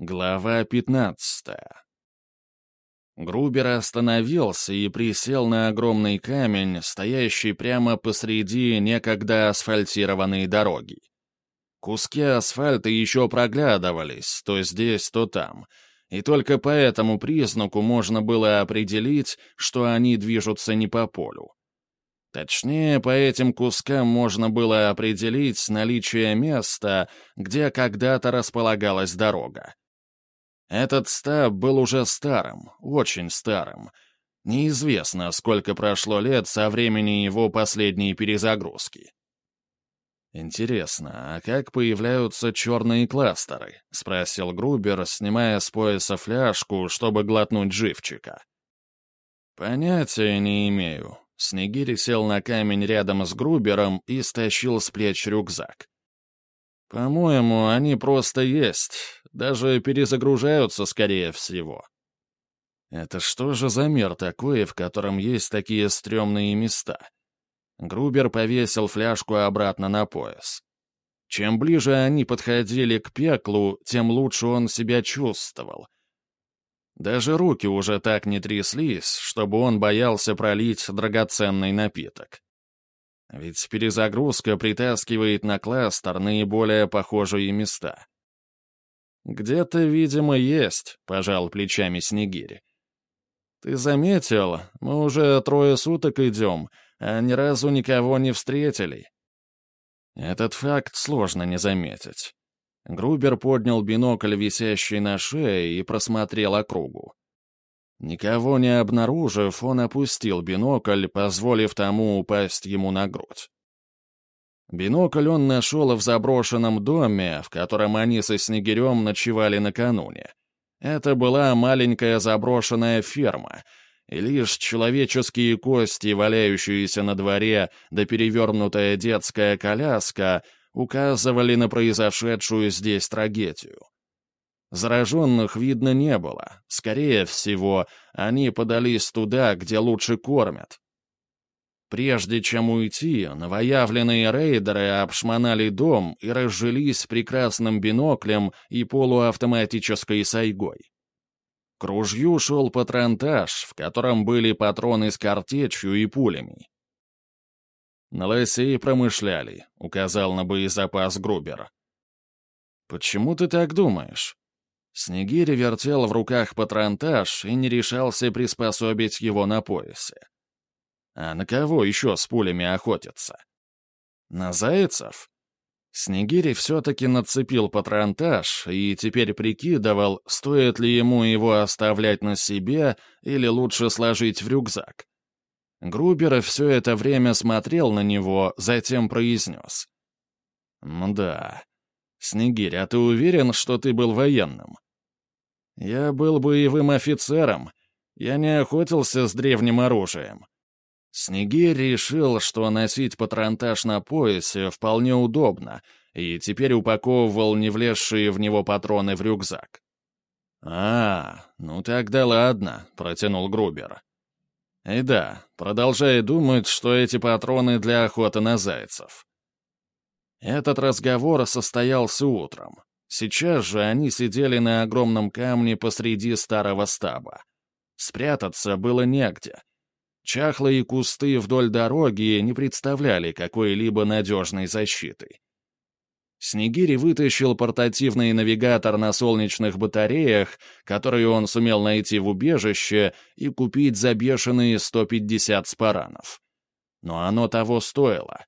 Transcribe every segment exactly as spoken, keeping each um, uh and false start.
Глава пятнадцатая. Грубер остановился и присел на огромный камень, стоящий прямо посреди некогда асфальтированной дороги. Куски асфальта еще проглядывались, то здесь, то там, и только по этому признаку можно было определить, что они движутся не по полю. Точнее, по этим кускам можно было определить наличие места, где когда-то располагалась дорога. Этот стаб был уже старым, очень старым. Неизвестно, сколько прошло лет со времени его последней перезагрузки. «Интересно, а как появляются черные кластеры?» — спросил Грубер, снимая с пояса фляжку, чтобы глотнуть живчика. «Понятия не имею». Снегирь сел на камень рядом с Грубером и стащил с плеч рюкзак. «По-моему, они просто есть, даже перезагружаются, скорее всего». «Это что же за мир такой, в котором есть такие стрёмные места?» Грубер повесил фляжку обратно на пояс. Чем ближе они подходили к пеклу, тем лучше он себя чувствовал. Даже руки уже так не тряслись, чтобы он боялся пролить драгоценный напиток. Ведь перезагрузка притаскивает на кластер наиболее похожие места. «Где-то, видимо, есть», — пожал плечами Снегирь. «Ты заметил, мы уже трое суток идем, а ни разу никого не встретили». Этот факт сложно не заметить. Грубер поднял бинокль, висящий на шее, и просмотрел округу. Никого не обнаружив, он опустил бинокль, позволив тому упасть ему на грудь. Бинокль он нашел в заброшенном доме, в котором они со Снегирем ночевали накануне. Это была маленькая заброшенная ферма, и лишь человеческие кости, валяющиеся на дворе, да перевернутая детская коляска указывали на произошедшую здесь трагедию. Зараженных видно не было. Скорее всего, они подались туда, где лучше кормят. Прежде чем уйти, новоявленные рейдеры обшмонали дом и разжились прекрасным биноклем и полуавтоматической сайгой. К ружью шел патронтаж, в котором были патроны с картечью и пулями. «На лосей промышляли», — указал на боезапас Грубер. «Почему ты так думаешь?» Снегирь вертел в руках патронтаж и не решался приспособить его на поясе. А на кого еще с пулями охотятся? На зайцев? Снегирь все-таки нацепил патронтаж и теперь прикидывал, стоит ли ему его оставлять на себе или лучше сложить в рюкзак. Грубер все это время смотрел на него, затем произнес. «Мда. Снегирь, а ты уверен, что ты был военным?» «Я был боевым офицером. Я не охотился с древним оружием». Снегирь решил, что носить патронтаж на поясе вполне удобно, и теперь упаковывал не влезшие в него патроны в рюкзак. «А, ну тогда ладно», — протянул Грубер. «И да, продолжай думать, что эти патроны для охоты на зайцев». Этот разговор состоялся утром. Сейчас же они сидели на огромном камне посреди старого стаба. Спрятаться было негде. Чахлые кусты вдоль дороги не представляли какой-либо надежной защиты. Снегирь вытащил портативный навигатор на солнечных батареях, который он сумел найти в убежище, и купить за бешеные сто пятьдесят спаранов. Но оно того стоило.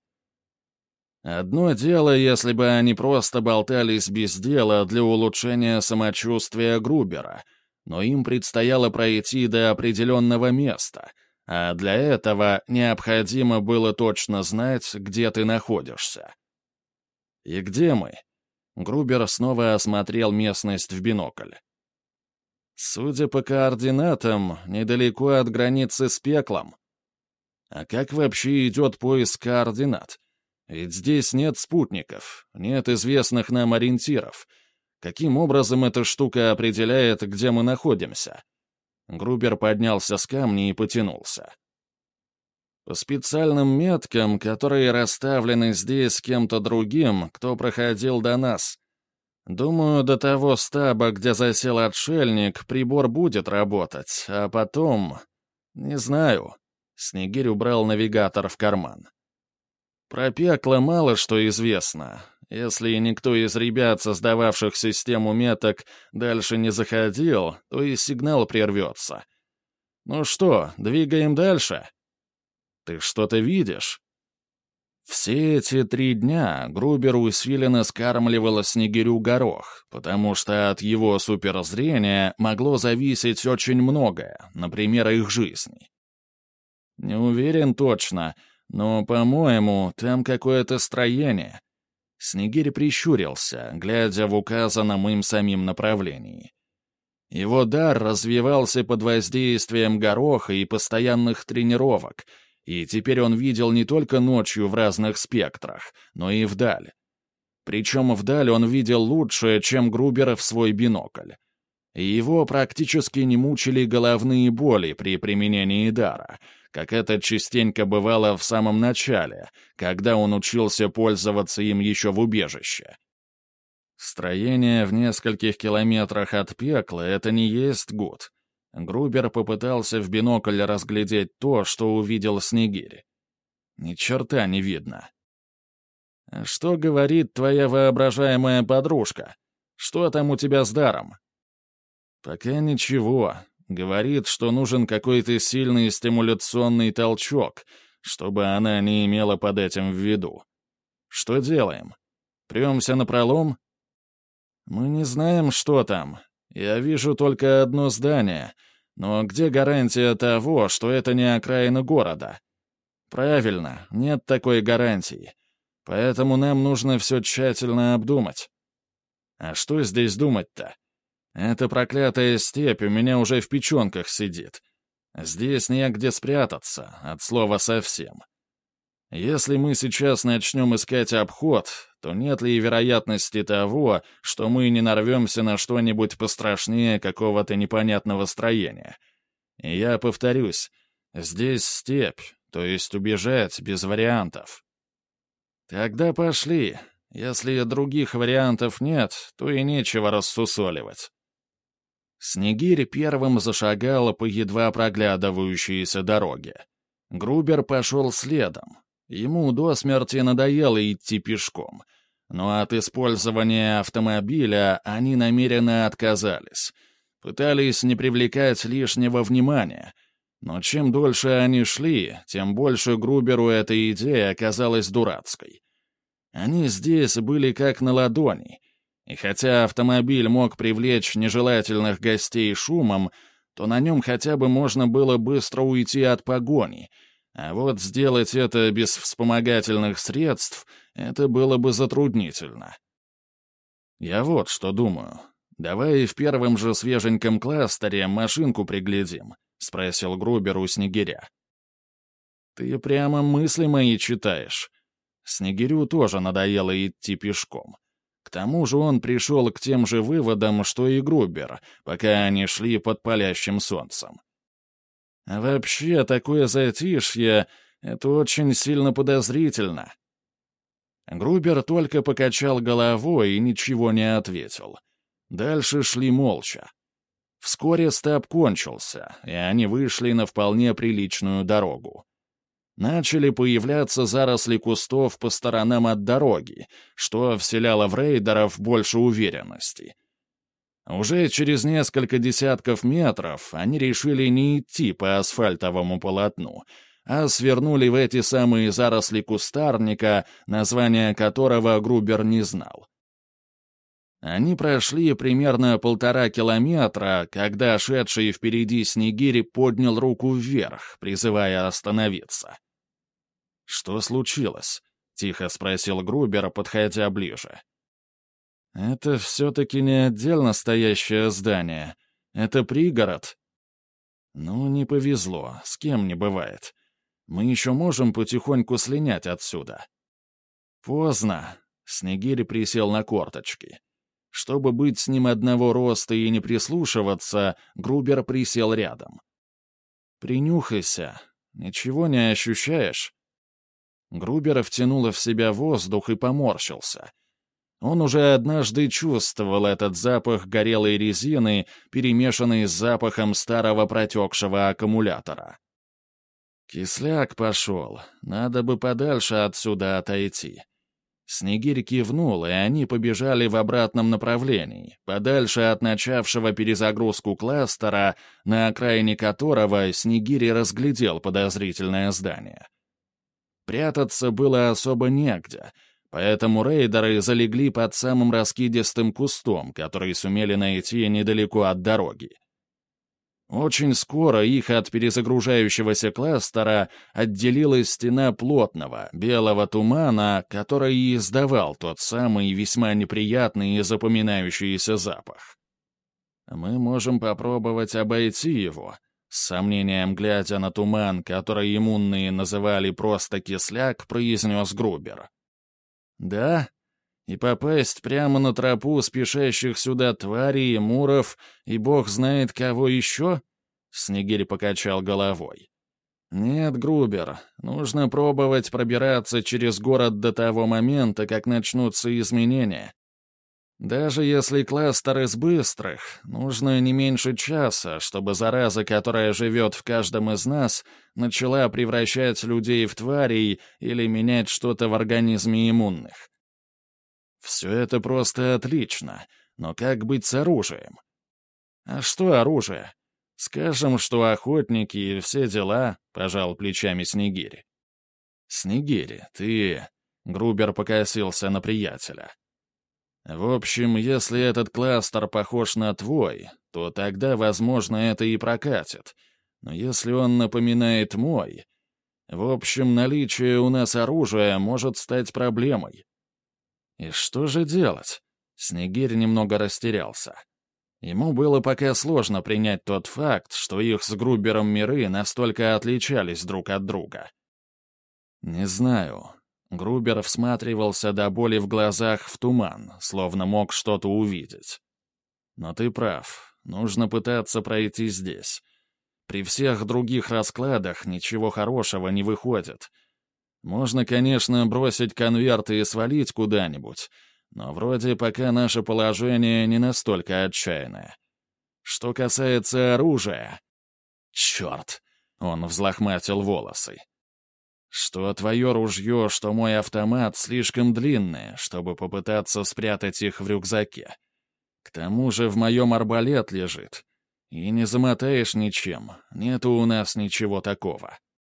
Одно дело, если бы они просто болтались без дела для улучшения самочувствия Грубера, но им предстояло пройти до определенного места, а для этого необходимо было точно знать, где ты находишься. «И где мы?» Грубер снова осмотрел местность в бинокль. «Судя по координатам, недалеко от границы с пеклом. А как вообще идет поиск координат? Ведь здесь нет спутников, нет известных нам ориентиров. Каким образом эта штука определяет, где мы находимся?» Грубер поднялся с камня и потянулся. «По специальным меткам, которые расставлены здесь кем-то другим, кто проходил до нас. Думаю, до того стаба, где засел отшельник, прибор будет работать, а потом... Не знаю. Снегирь убрал навигатор в карман. Про пекло мало что известно. Если никто из ребят, создававших систему меток, дальше не заходил, то и сигнал прервется. Ну что, двигаем дальше? Ты что-то видишь? Все эти три дня Грубер усиленно скармливал Снегирю горох, потому что от его суперзрения могло зависеть очень многое, например, их жизни. Не уверен точно, но, по-моему, там какое-то строение. Снегирь прищурился, глядя в указанном им самим направлении. Его дар развивался под воздействием гороха и постоянных тренировок, и теперь он видел не только ночью в разных спектрах, но и вдаль. Причем вдаль он видел лучше, чем Грубер в свой бинокль. И его практически не мучили головные боли при применении дара, как это частенько бывало в самом начале, когда он учился пользоваться им еще в убежище. Строение в нескольких километрах от пекла — это не есть гуд. Грубер попытался в бинокль разглядеть то, что увидел Снегирь. Ни черта не видно. «А что говорит твоя воображаемая подружка? Что там у тебя с даром?» «Пока ничего. Говорит, что нужен какой-то сильный стимуляционный толчок, чтобы она не имела под этим в виду. Что делаем? Премся напролом?» «Мы не знаем, что там. Я вижу только одно здание. Но где гарантия того, что это не окраина города?» «Правильно, нет такой гарантии. Поэтому нам нужно все тщательно обдумать». «А что здесь думать-то? Эта проклятая степь у меня уже в печенках сидит. Здесь негде спрятаться, от слова совсем. Если мы сейчас начнем искать обход, то нет ли вероятности того, что мы не нарвемся на что-нибудь пострашнее какого-то непонятного строения? И я повторюсь, здесь степь, то есть убежать без вариантов. Тогда пошли. Если других вариантов нет, то и нечего рассусоливать. Снегирь первым зашагал по едва проглядывающейся дороге. Грубер пошел следом. Ему до смерти надоело идти пешком, но от использования автомобиля они намеренно отказались. Пытались не привлекать лишнего внимания, но чем дольше они шли, тем больше Груберу эта идея оказалась дурацкой. Они здесь были как на ладони, и хотя автомобиль мог привлечь нежелательных гостей шумом, то на нем хотя бы можно было быстро уйти от погони, а вот сделать это без вспомогательных средств — это было бы затруднительно. Я вот что думаю. Давай в первом же свеженьком кластере машинку приглядим, — спросил Грубер у Снегиря. Ты прямо мысли мои читаешь. Снегирю тоже надоело идти пешком. К тому же он пришел к тем же выводам, что и Грубер, пока они шли под палящим солнцем. А вообще, такое затишье — это очень сильно подозрительно. Грубер только покачал головой и ничего не ответил. Дальше шли молча. Вскоре стаб кончился, и они вышли на вполне приличную дорогу. Начали появляться заросли кустов по сторонам от дороги, что вселяло в рейдеров больше уверенности. Уже через несколько десятков метров они решили не идти по асфальтовому полотну, а свернули в эти самые заросли кустарника, название которого Грубер не знал. Они прошли примерно полтора километра, когда шедший впереди Снегирь поднял руку вверх, призывая остановиться. «Что случилось?» — тихо спросил Грубер, подходя ближе. «Это все-таки не отдельно стоящее здание. Это пригород». «Ну, не повезло, с кем не бывает. Мы еще можем потихоньку слинять отсюда». «Поздно», — Снегирь присел на корточки. Чтобы быть с ним одного роста и не прислушиваться, Грубер присел рядом. «Принюхайся. Ничего не ощущаешь?» Грубер втянул в себя воздух и поморщился. Он уже однажды чувствовал этот запах горелой резины, перемешанный с запахом старого протекшего аккумулятора. «Кисляк пошел. Надо бы подальше отсюда отойти». Снегирь кивнул, и они побежали в обратном направлении, подальше от начавшего перезагрузку кластера, на окраине которого Снегирь разглядел подозрительное здание. Прятаться было особо негде, поэтому рейдеры залегли под самым раскидистым кустом, который сумели найти недалеко от дороги. Очень скоро их от перезагружающегося кластера отделила стена плотного, белого тумана, который и издавал тот самый весьма неприятный и запоминающийся запах. «Мы можем попробовать обойти его», — с сомнением глядя на туман, который иммунные называли просто кисляк, произнес Грубер. «Да? И попасть прямо на тропу спешащих сюда тварей, муров и бог знает кого еще?» Снегирь покачал головой. «Нет, Грубер, нужно пробовать пробираться через город до того момента, как начнутся изменения. Даже если кластер из быстрых, нужно не меньше часа, чтобы зараза, которая живет в каждом из нас, начала превращать людей в тварей или менять что-то в организме иммунных. Все это просто отлично, но как быть с оружием? А что оружие? Скажем, что охотники и все дела, — пожал плечами Снегирь. Снегирь, ты... Грубер покосился на приятеля. В общем, если этот кластер похож на твой, то тогда, возможно, это и прокатит. Но если он напоминает мой... В общем, наличие у нас оружия может стать проблемой. И что же делать? Снегирь немного растерялся. Ему было пока сложно принять тот факт, что их с Грубером миры настолько отличались друг от друга. «Не знаю». Грубер всматривался до боли в глазах в туман, словно мог что-то увидеть. «Но ты прав. Нужно пытаться пройти здесь. При всех других раскладах ничего хорошего не выходит. Можно, конечно, бросить конверты и свалить куда-нибудь, но вроде пока наше положение не настолько отчаянное. Что касается оружия... Черт! Он взлохматил волосы. Что твое ружье, что мой автомат слишком длинные, чтобы попытаться спрятать их в рюкзаке. К тому же в моем арбалет лежит. И не замотаешь ничем, нету у нас ничего такого.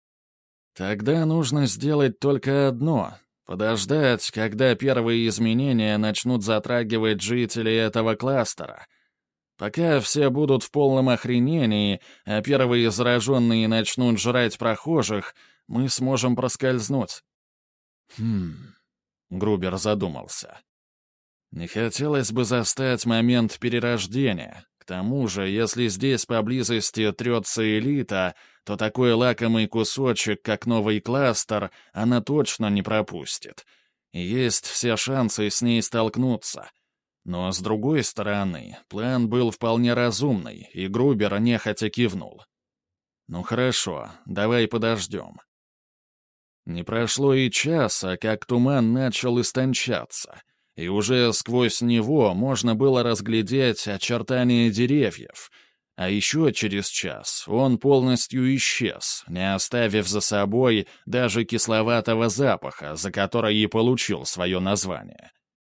Тогда нужно сделать только одно — подождать, когда первые изменения начнут затрагивать жителей этого кластера. Пока все будут в полном охренении, а первые зараженные начнут жрать прохожих, мы сможем проскользнуть. Хм... Грубер задумался. Не хотелось бы застать момент перерождения. К тому же, если здесь поблизости трется элита, то такой лакомый кусочек, как новый кластер, она точно не пропустит. И есть все шансы с ней столкнуться. Но, с другой стороны, план был вполне разумный, и Грубер нехотя кивнул. «Ну хорошо, давай подождем». Не прошло и часа, как туман начал истончаться, и уже сквозь него можно было разглядеть очертания деревьев, а еще через час он полностью исчез, не оставив за собой даже кисловатого запаха, за который и получил свое название.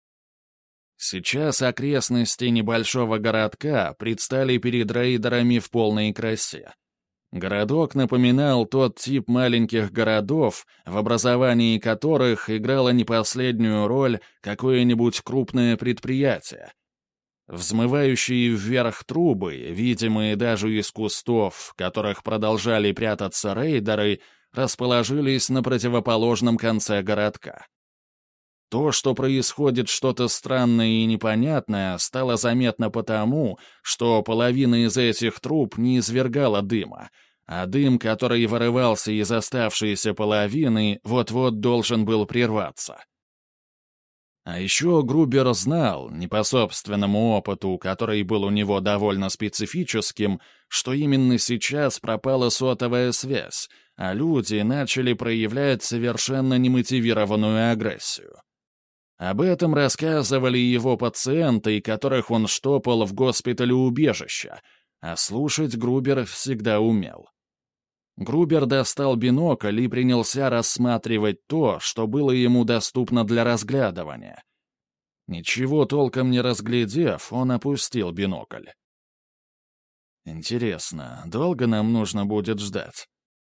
Сейчас окрестности небольшого городка предстали перед рейдерами в полной красе. Городок напоминал тот тип маленьких городов, в образовании которых играло не последнюю роль какое-нибудь крупное предприятие. Взмывающие вверх трубы, видимые даже из кустов, в которых продолжали прятаться рейдеры, расположились на противоположном конце городка. То, что происходит что-то странное и непонятное, стало заметно потому, что половина из этих труб не извергала дыма, а дым, который вырывался из оставшейся половины, вот-вот должен был прерваться. А еще Грубер знал, не по собственному опыту, который был у него довольно специфическим, что именно сейчас пропала сотовая связь, а люди начали проявлять совершенно немотивированную агрессию. Об этом рассказывали его пациенты, которых он штопал в госпитале убежища, а слушать Грубер всегда умел. Грубер достал бинокль и принялся рассматривать то, что было ему доступно для разглядывания. Ничего толком не разглядев, он опустил бинокль. Интересно, долго нам нужно будет ждать?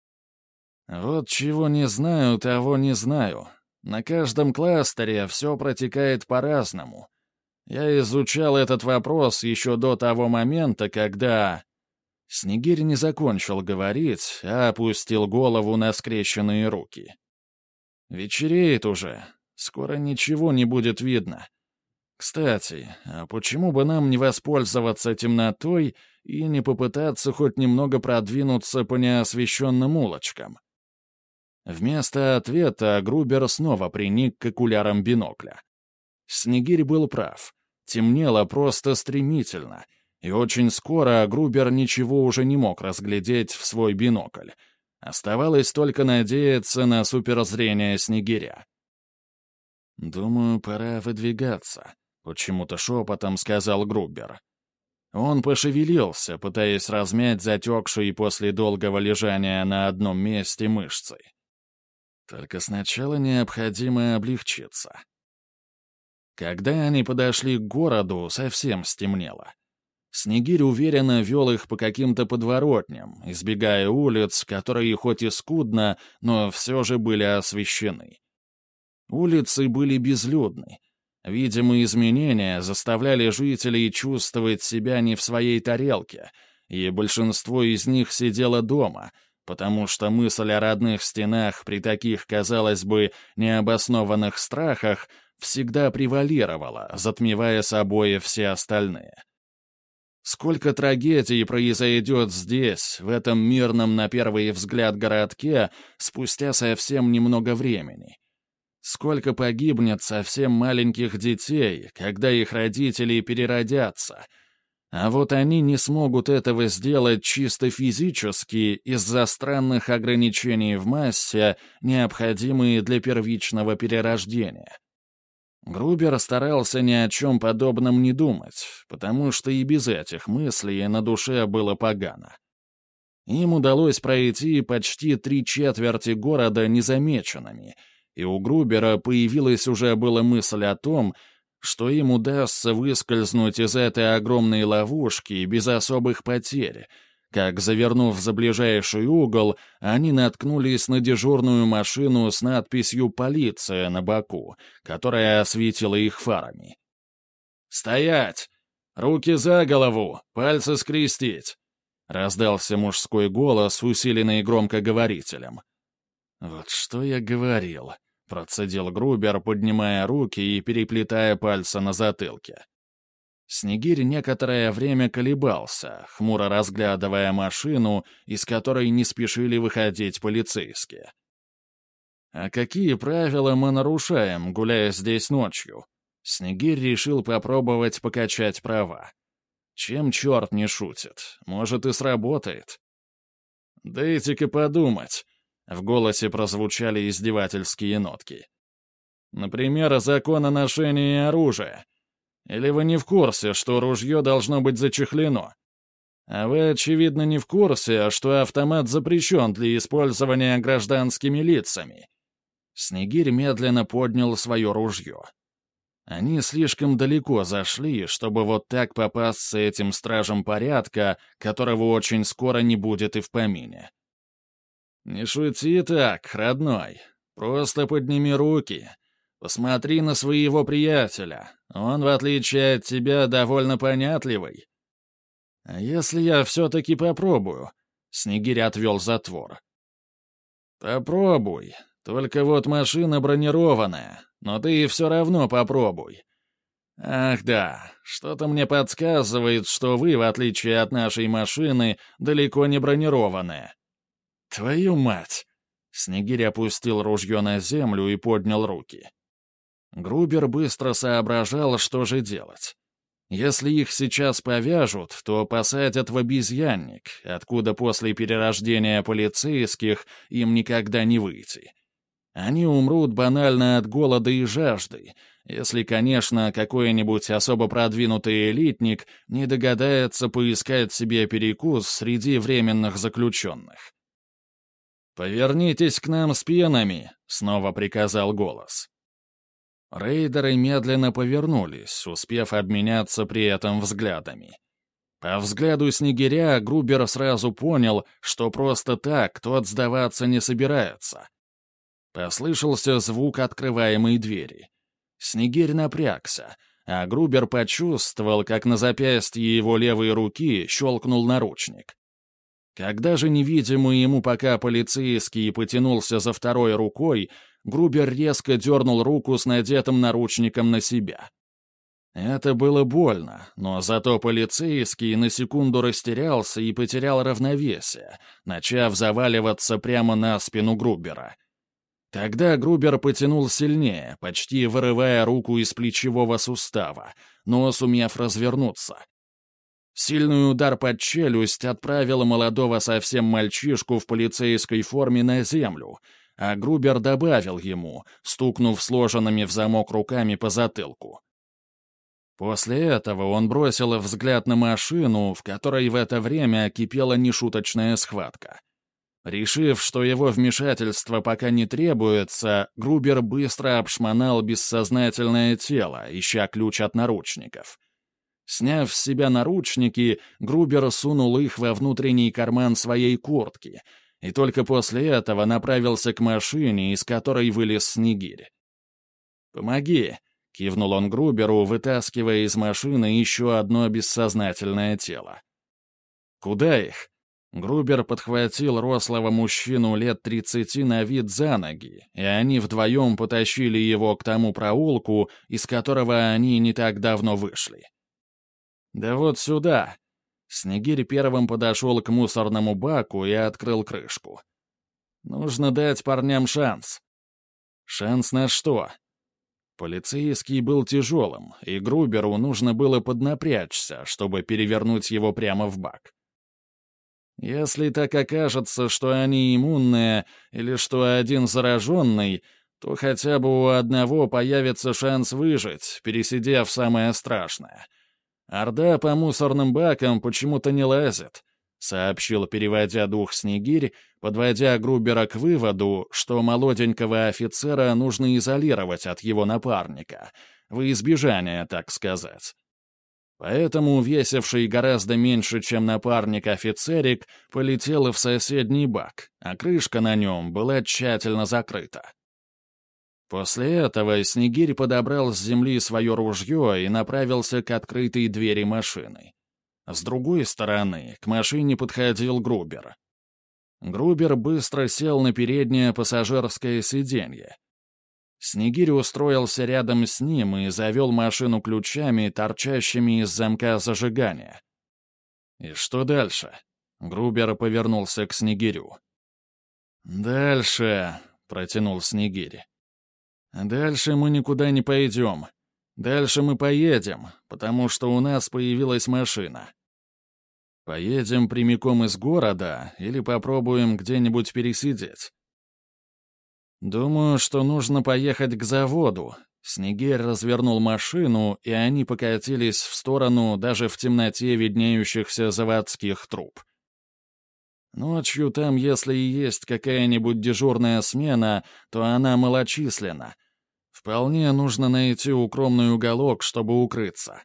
Вот чего не знаю, того не знаю. На каждом кластере все протекает по-разному. Я изучал этот вопрос еще до того момента, когда... Снегирь не закончил говорить, а опустил голову на скрещенные руки. Вечереет уже. Скоро ничего не будет видно. Кстати, а почему бы нам не воспользоваться темнотой и не попытаться хоть немного продвинуться по неосвещенным улочкам? Вместо ответа Грубер снова приник к окулярам бинокля. Снегирь был прав. Темнело просто стремительно, и очень скоро Грубер ничего уже не мог разглядеть в свой бинокль. Оставалось только надеяться на суперзрение Снегиря. «Думаю, пора выдвигаться», — почему-то шепотом сказал Грубер. Он пошевелился, пытаясь размять затекшие после долгого лежания на одном месте мышцы. Только сначала необходимо облегчиться. Когда они подошли к городу, совсем стемнело. Снегирь уверенно вел их по каким-то подворотням, избегая улиц, которые хоть и скудно, но все же были освещены. Улицы были безлюдны. Видимо, изменения заставляли жителей чувствовать себя не в своей тарелке, и большинство из них сидело дома, потому что мысль о родных стенах при таких, казалось бы, необоснованных страхах всегда превалировала, затмевая собой все остальные. Сколько трагедий произойдет здесь, в этом мирном на первый взгляд городке, спустя совсем немного времени. Сколько погибнет совсем маленьких детей, когда их родители переродятся. А вот они не смогут этого сделать чисто физически из-за странных ограничений в массе, необходимые для первичного перерождения. Грубер старался ни о чем подобном не думать, потому что и без этих мыслей на душе было погано. Им удалось пройти почти три четверти города незамеченными, и у Грубера появилась уже была мысль о том, что им удастся выскользнуть из этой огромной ловушки без особых потерь, как, завернув за ближайший угол, они наткнулись на дежурную машину с надписью «Полиция» на боку, которая осветила их фарами. «Стоять! Руки за голову! Пальцы скрестить!» — раздался мужской голос, усиленный громкоговорителем. «Вот что я говорил», — процедил Грубер, поднимая руки и переплетая пальцы на затылке. Снегирь некоторое время колебался, хмуро разглядывая машину, из которой не спешили выходить полицейские. «А какие правила мы нарушаем, гуляя здесь ночью?» Снегирь решил попробовать покачать права. Чем черт не шутит? Может, и сработает. «Дайте-ка подумать», — в голосе прозвучали издевательские нотки. «Например, закон о ношении оружия. Или вы не в курсе, что ружье должно быть зачехлено? А вы, очевидно, не в курсе, что автомат запрещен для использования гражданскими лицами». Снегирь медленно поднял свое ружье. Они слишком далеко зашли, чтобы вот так попасться этим стражам порядка, которого очень скоро не будет и в помине. «Не шути так, родной. Просто подними руки. Посмотри на своего приятеля. Он, в отличие от тебя, довольно понятливый. А если я все-таки попробую?» Снегирь отвел затвор. «Попробуй. Только вот машина бронированная. Но ты все равно попробуй. Ах да, что-то мне подсказывает, что вы, в отличие от нашей машины, далеко не бронированные». «Твою мать!» Снегирь опустил ружье на землю и поднял руки. Грубер быстро соображал, что же делать. Если их сейчас повяжут, то посадят в обезьянник, откуда после перерождения полицейских им никогда не выйти. Они умрут банально от голода и жажды, если, конечно, какой-нибудь особо продвинутый элитник не догадается поискать себе перекус среди временных заключенных. «Повернитесь к нам спинами», — снова приказал голос. Рейдеры медленно повернулись, успев обменяться при этом взглядами. По взгляду Снегиря Грубер сразу понял, что просто так тот сдаваться не собирается. Послышался звук открываемой двери. Снегирь напрягся, а Грубер почувствовал, как на запястье его левой руки щелкнул наручник. Когда же невидимый ему пока полицейский потянулся за второй рукой, Грубер резко дернул руку с надетым наручником на себя. Это было больно, но зато полицейский на секунду растерялся и потерял равновесие, начав заваливаться прямо на спину Грубера. Тогда Грубер потянул сильнее, почти вырывая руку из плечевого сустава, но сумев развернуться. Сильный удар под челюсть отправил молодого совсем мальчишку в полицейской форме на землю, а Грубер добавил ему, стукнув сложенными в замок руками по затылку. После этого он бросил взгляд на машину, в которой в это время кипела нешуточная схватка. Решив, что его вмешательство пока не требуется, Грубер быстро обшмонал бессознательное тело, ища ключ от наручников. Сняв с себя наручники, Грубер сунул их во внутренний карман своей куртки и только после этого направился к машине, из которой вылез Снегирь. «Помоги!» — кивнул он Груберу, вытаскивая из машины еще одно бессознательное тело. «Куда их?» Грубер подхватил рослого мужчину лет тридцати на вид за ноги, и они вдвоем потащили его к тому проулку, из которого они не так давно вышли. «Да вот сюда!» Снегирь первым подошел к мусорному баку и открыл крышку. «Нужно дать парням шанс». «Шанс на что?» Полицейский был тяжелым, и Груберу нужно было поднапрячься, чтобы перевернуть его прямо в бак. «Если так окажется, что они иммунные или что один зараженный, то хотя бы у одного появится шанс выжить, пересидев самое страшное. Орда по мусорным бакам почему-то не лазит», — сообщил, переводя дух Снегирь, подводя Грубера к выводу, что молоденького офицера нужно изолировать от его напарника, во избежание, так сказать. Поэтому весивший гораздо меньше, чем напарник офицерик, полетел в соседний бак, а крышка на нем была тщательно закрыта. После этого Снегирь подобрал с земли свое ружье и направился к открытой двери машины. С другой стороны, к машине подходил Грубер. Грубер быстро сел на переднее пассажирское сиденье. Снегирь устроился рядом с ним и завел машину ключами, торчащими из замка зажигания. «И что дальше?» Грубер повернулся к Снегирю. «Дальше», — протянул Снегирь. «Дальше мы никуда не пойдем. Дальше мы поедем, потому что у нас появилась машина. Поедем прямиком из города или попробуем где-нибудь пересидеть?» «Думаю, что нужно поехать к заводу». Снегирь развернул машину, и они покатились в сторону даже в темноте виднеющихся заводских труб. «Ночью там, если и есть какая-нибудь дежурная смена, то она малочисленна. Вполне нужно найти укромный уголок, чтобы укрыться».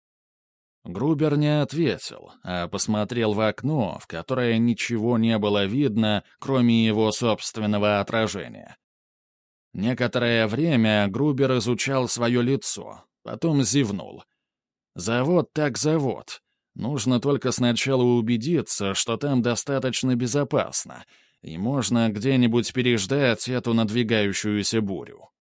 Грубер не ответил, а посмотрел в окно, в которое ничего не было видно, кроме его собственного отражения. Некоторое время Грубер изучал свое лицо, потом зевнул. «Завод так завод. Нужно только сначала убедиться, что там достаточно безопасно, и можно где-нибудь переждать эту надвигающуюся бурю».